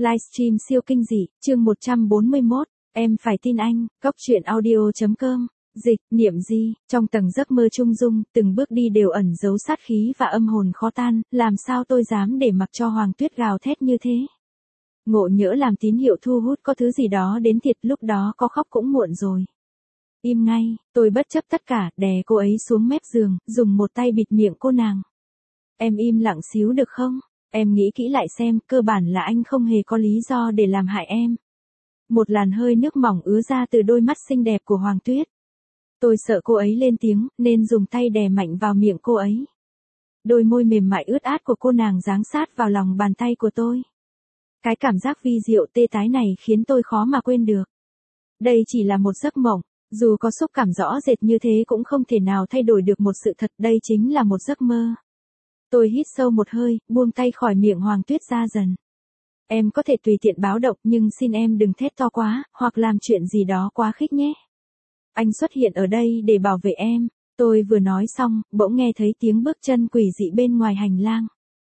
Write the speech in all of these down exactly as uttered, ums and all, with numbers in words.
Livestream siêu kinh dị, chương một trăm bốn mươi mốt, em phải tin anh, góc truyện audio.com, dịch, niệm di, trong tầng giấc mơ trung dung, từng bước đi đều ẩn giấu sát khí và âm hồn khó tan, làm sao tôi dám để mặc cho Hoàng Tuyết gào thét như thế. Ngộ nhỡ làm tín hiệu thu hút có thứ gì đó đến thiệt, lúc đó có khóc cũng muộn rồi. Im ngay, tôi bất chấp tất cả, đè cô ấy xuống mép giường, dùng một tay bịt miệng cô nàng. Em im lặng xíu được không? Em nghĩ kỹ lại xem, cơ bản là anh không hề có lý do để làm hại em. Một làn hơi nước mỏng ứa ra từ đôi mắt xinh đẹp của Hoàng Tuyết. Tôi sợ cô ấy lên tiếng, nên dùng tay đè mạnh vào miệng cô ấy. Đôi môi mềm mại ướt át của cô nàng giáng sát vào lòng bàn tay của tôi. Cái cảm giác vi diệu tê tái này khiến tôi khó mà quên được. Đây chỉ là một giấc mộng, dù có xúc cảm rõ rệt như thế cũng không thể nào thay đổi được một sự thật, đây chính là một giấc mơ. Tôi hít sâu một hơi, buông tay khỏi miệng Hoàng Tuyết ra dần. Em có thể tùy tiện báo động, nhưng xin em đừng thét to quá, hoặc làm chuyện gì đó quá khích nhé. Anh xuất hiện ở đây để bảo vệ em. Tôi vừa nói xong, bỗng nghe thấy tiếng bước chân quỷ dị bên ngoài hành lang.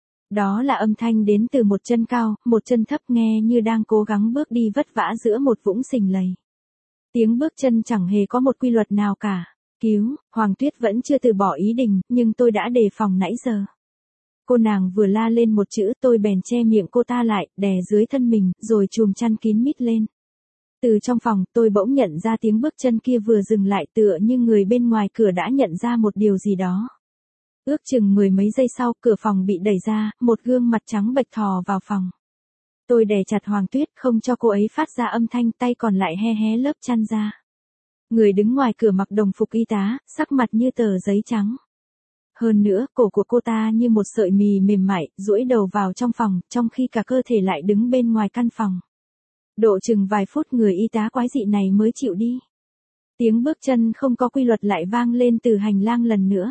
Đó là âm thanh đến từ một chân cao, một chân thấp, nghe như đang cố gắng bước đi vất vả giữa một vũng sình lầy. Tiếng bước chân chẳng hề có một quy luật nào cả. Cứu, Hoàng Tuyết vẫn chưa từ bỏ ý định, nhưng tôi đã đề phòng nãy giờ. Cô nàng vừa la lên một chữ, tôi bèn che miệng cô ta lại, đè dưới thân mình, rồi chùm chăn kín mít lên. Từ trong phòng, tôi bỗng nhận ra tiếng bước chân kia vừa dừng lại, tựa như người bên ngoài cửa đã nhận ra một điều gì đó. Ước chừng mười mấy giây sau, cửa phòng bị đẩy ra, một gương mặt trắng bệch thò vào phòng. Tôi đè chặt Hoàng Tuyết, không cho cô ấy phát ra âm thanh, tay còn lại hé hé lớp chăn ra. Người đứng ngoài cửa mặc đồng phục y tá, sắc mặt như tờ giấy trắng. Hơn nữa, cổ của cô ta như một sợi mì mềm mại, duỗi đầu vào trong phòng, trong khi cả cơ thể lại đứng bên ngoài căn phòng. Độ chừng vài phút người y tá quái dị này mới chịu đi. Tiếng bước chân không có quy luật lại vang lên từ hành lang lần nữa.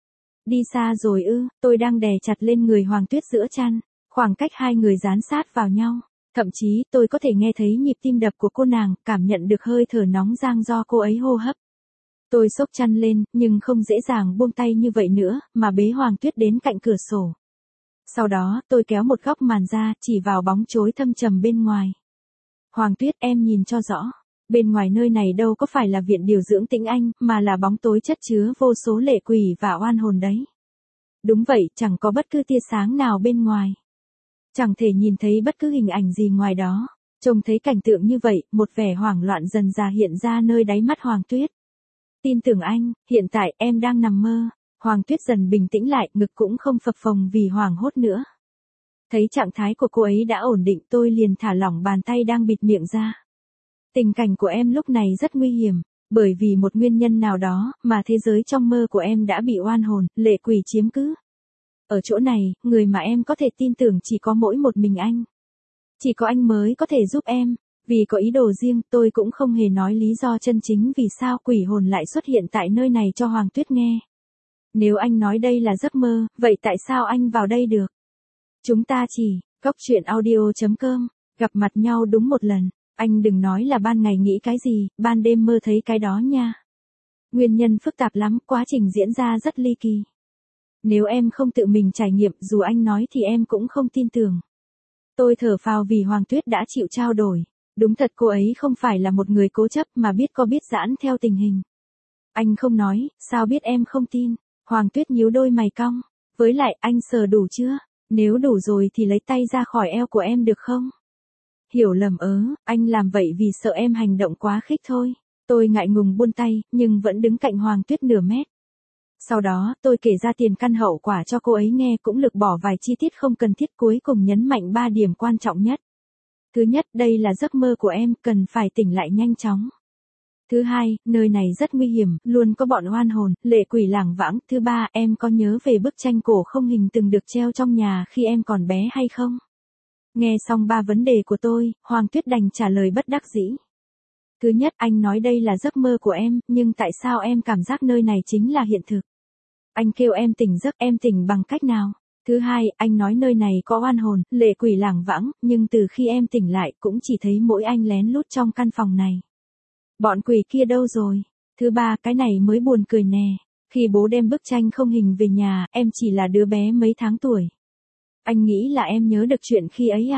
Đi xa rồi ư, tôi đang đè chặt lên người Hoàng Tuyết giữa chăn, khoảng cách hai người dán sát vào nhau. Thậm chí tôi có thể nghe thấy nhịp tim đập của cô nàng, cảm nhận được hơi thở nóng rang do cô ấy hô hấp. Tôi xốc chăn lên, nhưng không dễ dàng buông tay như vậy nữa, mà bế Hoàng Tuyết đến cạnh cửa sổ. Sau đó, tôi kéo một góc màn ra, chỉ vào bóng chối thâm trầm bên ngoài. Hoàng Tuyết, em nhìn cho rõ. Bên ngoài nơi này đâu có phải là viện điều dưỡng Tĩnh Anh, mà là bóng tối chất chứa vô số lệ quỷ và oan hồn đấy. Đúng vậy, chẳng có bất cứ tia sáng nào bên ngoài. Chẳng thể nhìn thấy bất cứ hình ảnh gì ngoài đó. Trông thấy cảnh tượng như vậy, một vẻ hoảng loạn dần dà hiện ra nơi đáy mắt Hoàng Tuyết. Tin tưởng anh, hiện tại em đang nằm mơ. Hoàng Tuyết dần bình tĩnh lại, ngực cũng không phập phồng vì hoảng hốt nữa. Thấy trạng thái của cô ấy đã ổn định, tôi liền thả lỏng bàn tay đang bịt miệng ra. Tình cảnh của em lúc này rất nguy hiểm, bởi vì một nguyên nhân nào đó, mà thế giới trong mơ của em đã bị oan hồn, lệ quỷ chiếm cứ. Ở chỗ này, người mà em có thể tin tưởng chỉ có mỗi một mình anh. Chỉ có anh mới có thể giúp em. Vì có ý đồ riêng, tôi cũng không hề nói lý do chân chính vì sao quỷ hồn lại xuất hiện tại nơi này cho Hoàng Tuyết nghe. Nếu anh nói đây là giấc mơ, vậy tại sao anh vào đây được? Chúng ta chỉ, góc truyện audio.com, gặp mặt nhau đúng một lần. Anh đừng nói là ban ngày nghĩ cái gì, ban đêm mơ thấy cái đó nha. Nguyên nhân phức tạp lắm, quá trình diễn ra rất ly kỳ. Nếu em không tự mình trải nghiệm, dù anh nói thì em cũng không tin tưởng. Tôi thở phào vì Hoàng Tuyết đã chịu trao đổi. Đúng thật cô ấy không phải là một người cố chấp mà biết có biết giãn theo tình hình. Anh không nói, sao biết em không tin? Hoàng Tuyết nhíu đôi mày cong. Với lại anh sờ đủ chưa? Nếu đủ rồi thì lấy tay ra khỏi eo của em được không? Hiểu lầm ớ, anh làm vậy vì sợ em hành động quá khích thôi. Tôi ngại ngùng buông tay, nhưng vẫn đứng cạnh Hoàng Tuyết nửa mét. Sau đó, tôi kể ra tiền căn hậu quả cho cô ấy nghe, cũng lược bỏ vài chi tiết không cần thiết, cuối cùng nhấn mạnh ba điểm quan trọng nhất. Thứ nhất, đây là giấc mơ của em, cần phải tỉnh lại nhanh chóng. Thứ hai, nơi này rất nguy hiểm, luôn có bọn oan hồn, lệ quỷ lảng vãng. Thứ ba, em có nhớ về bức tranh cổ không hình từng được treo trong nhà khi em còn bé hay không? Nghe xong ba vấn đề của tôi, Hoàng Tuyết đành trả lời bất đắc dĩ. Thứ nhất, anh nói đây là giấc mơ của em, nhưng tại sao em cảm giác nơi này chính là hiện thực? Anh kêu em tỉnh giấc, em tỉnh bằng cách nào? Thứ hai, anh nói nơi này có oan hồn, lệ quỷ lảng vãng, nhưng từ khi em tỉnh lại cũng chỉ thấy mỗi anh lén lút trong căn phòng này. Bọn quỷ kia đâu rồi? Thứ ba, cái này mới buồn cười nè. Khi bố đem bức tranh không hình về nhà, em chỉ là đứa bé mấy tháng tuổi. Anh nghĩ là em nhớ được chuyện khi ấy à?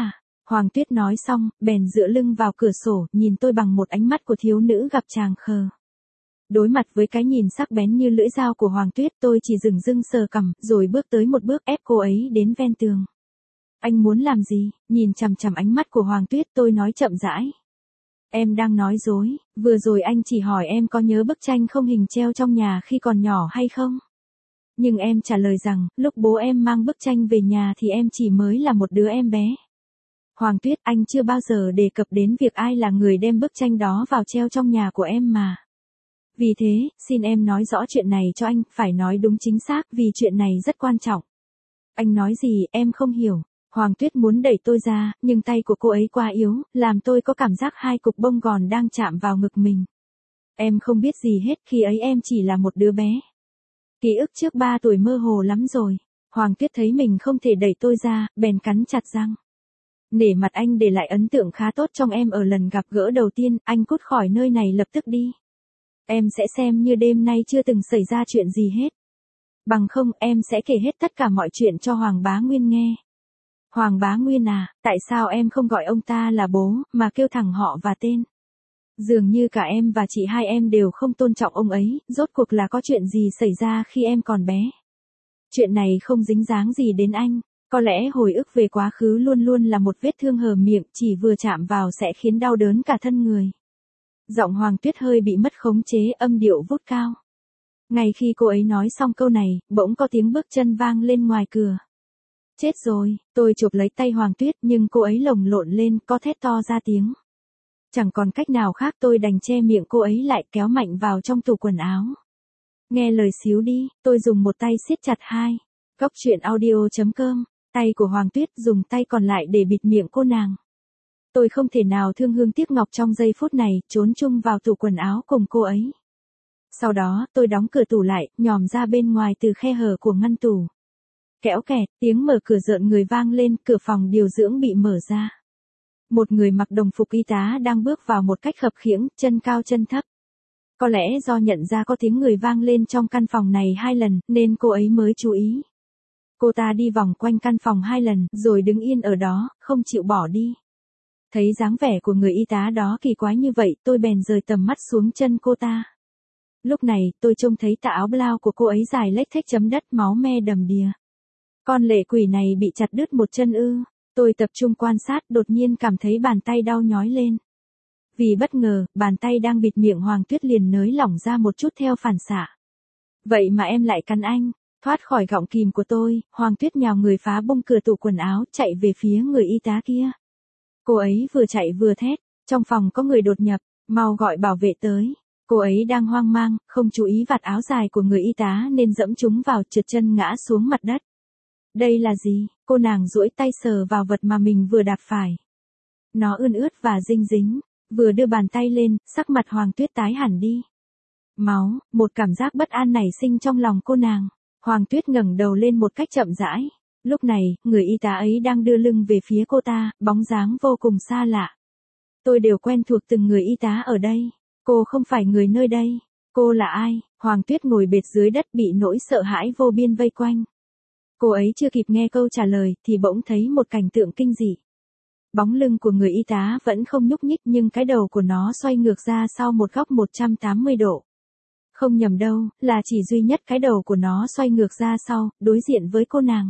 Hoàng Tuyết nói xong, bèn dựa lưng vào cửa sổ, nhìn tôi bằng một ánh mắt của thiếu nữ gặp chàng khờ. Đối mặt với cái nhìn sắc bén như lưỡi dao của Hoàng Tuyết, tôi chỉ dừng dưng sờ cằm, rồi bước tới một bước ép cô ấy đến ven tường. Anh muốn làm gì? Nhìn chằm chằm ánh mắt của Hoàng Tuyết, tôi nói chậm rãi. Em đang nói dối, vừa rồi anh chỉ hỏi em có nhớ bức tranh không hình treo trong nhà khi còn nhỏ hay không? Nhưng em trả lời rằng, lúc bố em mang bức tranh về nhà thì em chỉ mới là một đứa em bé. Hoàng Tuyết, anh chưa bao giờ đề cập đến việc ai là người đem bức tranh đó vào treo trong nhà của em mà. Vì thế, xin em nói rõ chuyện này cho anh, phải nói đúng chính xác vì chuyện này rất quan trọng. Anh nói gì, em không hiểu. Hoàng Tuyết muốn đẩy tôi ra, nhưng tay của cô ấy quá yếu, làm tôi có cảm giác hai cục bông gòn đang chạm vào ngực mình. Em không biết gì hết, khi ấy em chỉ là một đứa bé. Ký ức trước ba tuổi mơ hồ lắm rồi. Hoàng Tuyết thấy mình không thể đẩy tôi ra, bèn cắn chặt răng. Nể mặt anh để lại ấn tượng khá tốt trong em ở lần gặp gỡ đầu tiên, anh cút khỏi nơi này lập tức đi. Em sẽ xem như đêm nay chưa từng xảy ra chuyện gì hết. Bằng không, em sẽ kể hết tất cả mọi chuyện cho Hoàng Bá Nguyên nghe. Hoàng Bá Nguyên à, tại sao em không gọi ông ta là bố, mà kêu thẳng họ và tên? Dường như cả em và chị hai em đều không tôn trọng ông ấy, rốt cuộc là có chuyện gì xảy ra khi em còn bé? Chuyện này không dính dáng gì đến anh, có lẽ hồi ức về quá khứ luôn luôn là một vết thương hở miệng, chỉ vừa chạm vào sẽ khiến đau đớn cả thân người. Giọng Hoàng Tuyết hơi bị mất khống chế, âm điệu vút cao. Ngay khi cô ấy nói xong câu này, bỗng có tiếng bước chân vang lên ngoài cửa. Chết rồi, tôi chụp lấy tay Hoàng Tuyết nhưng cô ấy lồng lộn lên, có thét to ra tiếng. Chẳng còn cách nào khác, tôi đành che miệng cô ấy lại, kéo mạnh vào trong tủ quần áo. Nghe lời xíu đi, tôi dùng một tay siết chặt hai. Góc truyện audio chấm com, tay của Hoàng Tuyết dùng tay còn lại để bịt miệng cô nàng. Tôi không thể nào thương hương tiếc ngọc trong giây phút này, trốn chung vào tủ quần áo cùng cô ấy. Sau đó, tôi đóng cửa tủ lại, nhòm ra bên ngoài từ khe hở của ngăn tủ. Kéo kẹt, tiếng mở cửa rợn người vang lên, cửa phòng điều dưỡng bị mở ra. Một người mặc đồng phục y tá đang bước vào một cách khập khiễng, chân cao chân thấp. Có lẽ do nhận ra có tiếng người vang lên trong căn phòng này hai lần, nên cô ấy mới chú ý. Cô ta đi vòng quanh căn phòng hai lần, rồi đứng yên ở đó, không chịu bỏ đi. Thấy dáng vẻ của người y tá đó kỳ quái như vậy, tôi bèn rời tầm mắt xuống chân cô ta. Lúc này, tôi trông thấy tà áo blau của cô ấy dài lếch thếch chấm đất, máu me đầm đìa. Con lệ quỷ này bị chặt đứt một chân ư? Tôi tập trung quan sát, đột nhiên cảm thấy bàn tay đau nhói lên. Vì bất ngờ, bàn tay đang bịt miệng Hoàng Tuyết liền nới lỏng ra một chút theo phản xạ. Vậy mà em lại cắn anh. Thoát khỏi gọng kìm của tôi, Hoàng Tuyết nhào người phá bung cửa tủ quần áo, chạy về phía người y tá kia. Cô ấy vừa chạy vừa thét, trong phòng có người đột nhập, mau gọi bảo vệ tới. Cô ấy đang hoang mang, không chú ý vạt áo dài của người y tá nên dẫm chúng vào, trượt chân ngã xuống mặt đất. Đây là gì? Cô nàng duỗi tay sờ vào vật mà mình vừa đạp phải. Nó ươn ướt và dinh dính, vừa đưa bàn tay lên, sắc mặt Hoàng Tuyết tái hẳn đi. Máu, một cảm giác bất an nảy sinh trong lòng cô nàng. Hoàng Tuyết ngẩng đầu lên một cách chậm rãi. Lúc này, người y tá ấy đang đưa lưng về phía cô ta, bóng dáng vô cùng xa lạ. Tôi đều quen thuộc từng người y tá ở đây. Cô không phải người nơi đây. Cô là ai? Hoàng Tuyết ngồi bệt dưới đất bị nỗi sợ hãi vô biên vây quanh. Cô ấy chưa kịp nghe câu trả lời, thì bỗng thấy một cảnh tượng kinh dị. Bóng lưng của người y tá vẫn không nhúc nhích nhưng cái đầu của nó xoay ngược ra sau một góc một trăm tám mươi độ. Không nhầm đâu, là chỉ duy nhất cái đầu của nó xoay ngược ra sau, đối diện với cô nàng.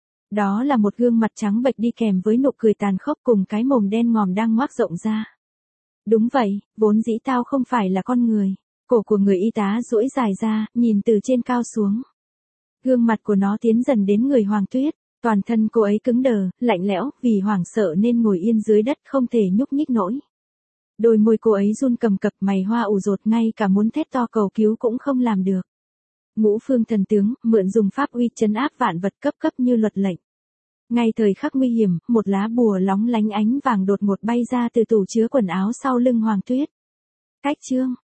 Đó là một gương mặt trắng bệch đi kèm với nụ cười tàn khốc cùng cái mồm đen ngòm đang ngoác rộng ra. Đúng vậy, vốn dĩ tao không phải là con người. Cổ của người y tá duỗi dài ra, nhìn từ trên cao xuống. Gương mặt của nó tiến dần đến người Hoàng Tuyết, toàn thân cô ấy cứng đờ, lạnh lẽo, vì hoảng sợ nên ngồi yên dưới đất không thể nhúc nhích nổi. Đôi môi cô ấy run cầm cập, mày hoa ủ rột, ngay cả muốn thét to cầu cứu cũng không làm được. Ngũ phương thần tướng, mượn dùng pháp uy trấn áp vạn vật, cấp cấp như luật lệnh. Ngay thời khắc nguy hiểm, một lá bùa lóng lánh ánh vàng đột ngột bay ra từ tủ chứa quần áo sau lưng Hoàng Tuyết. Cách chương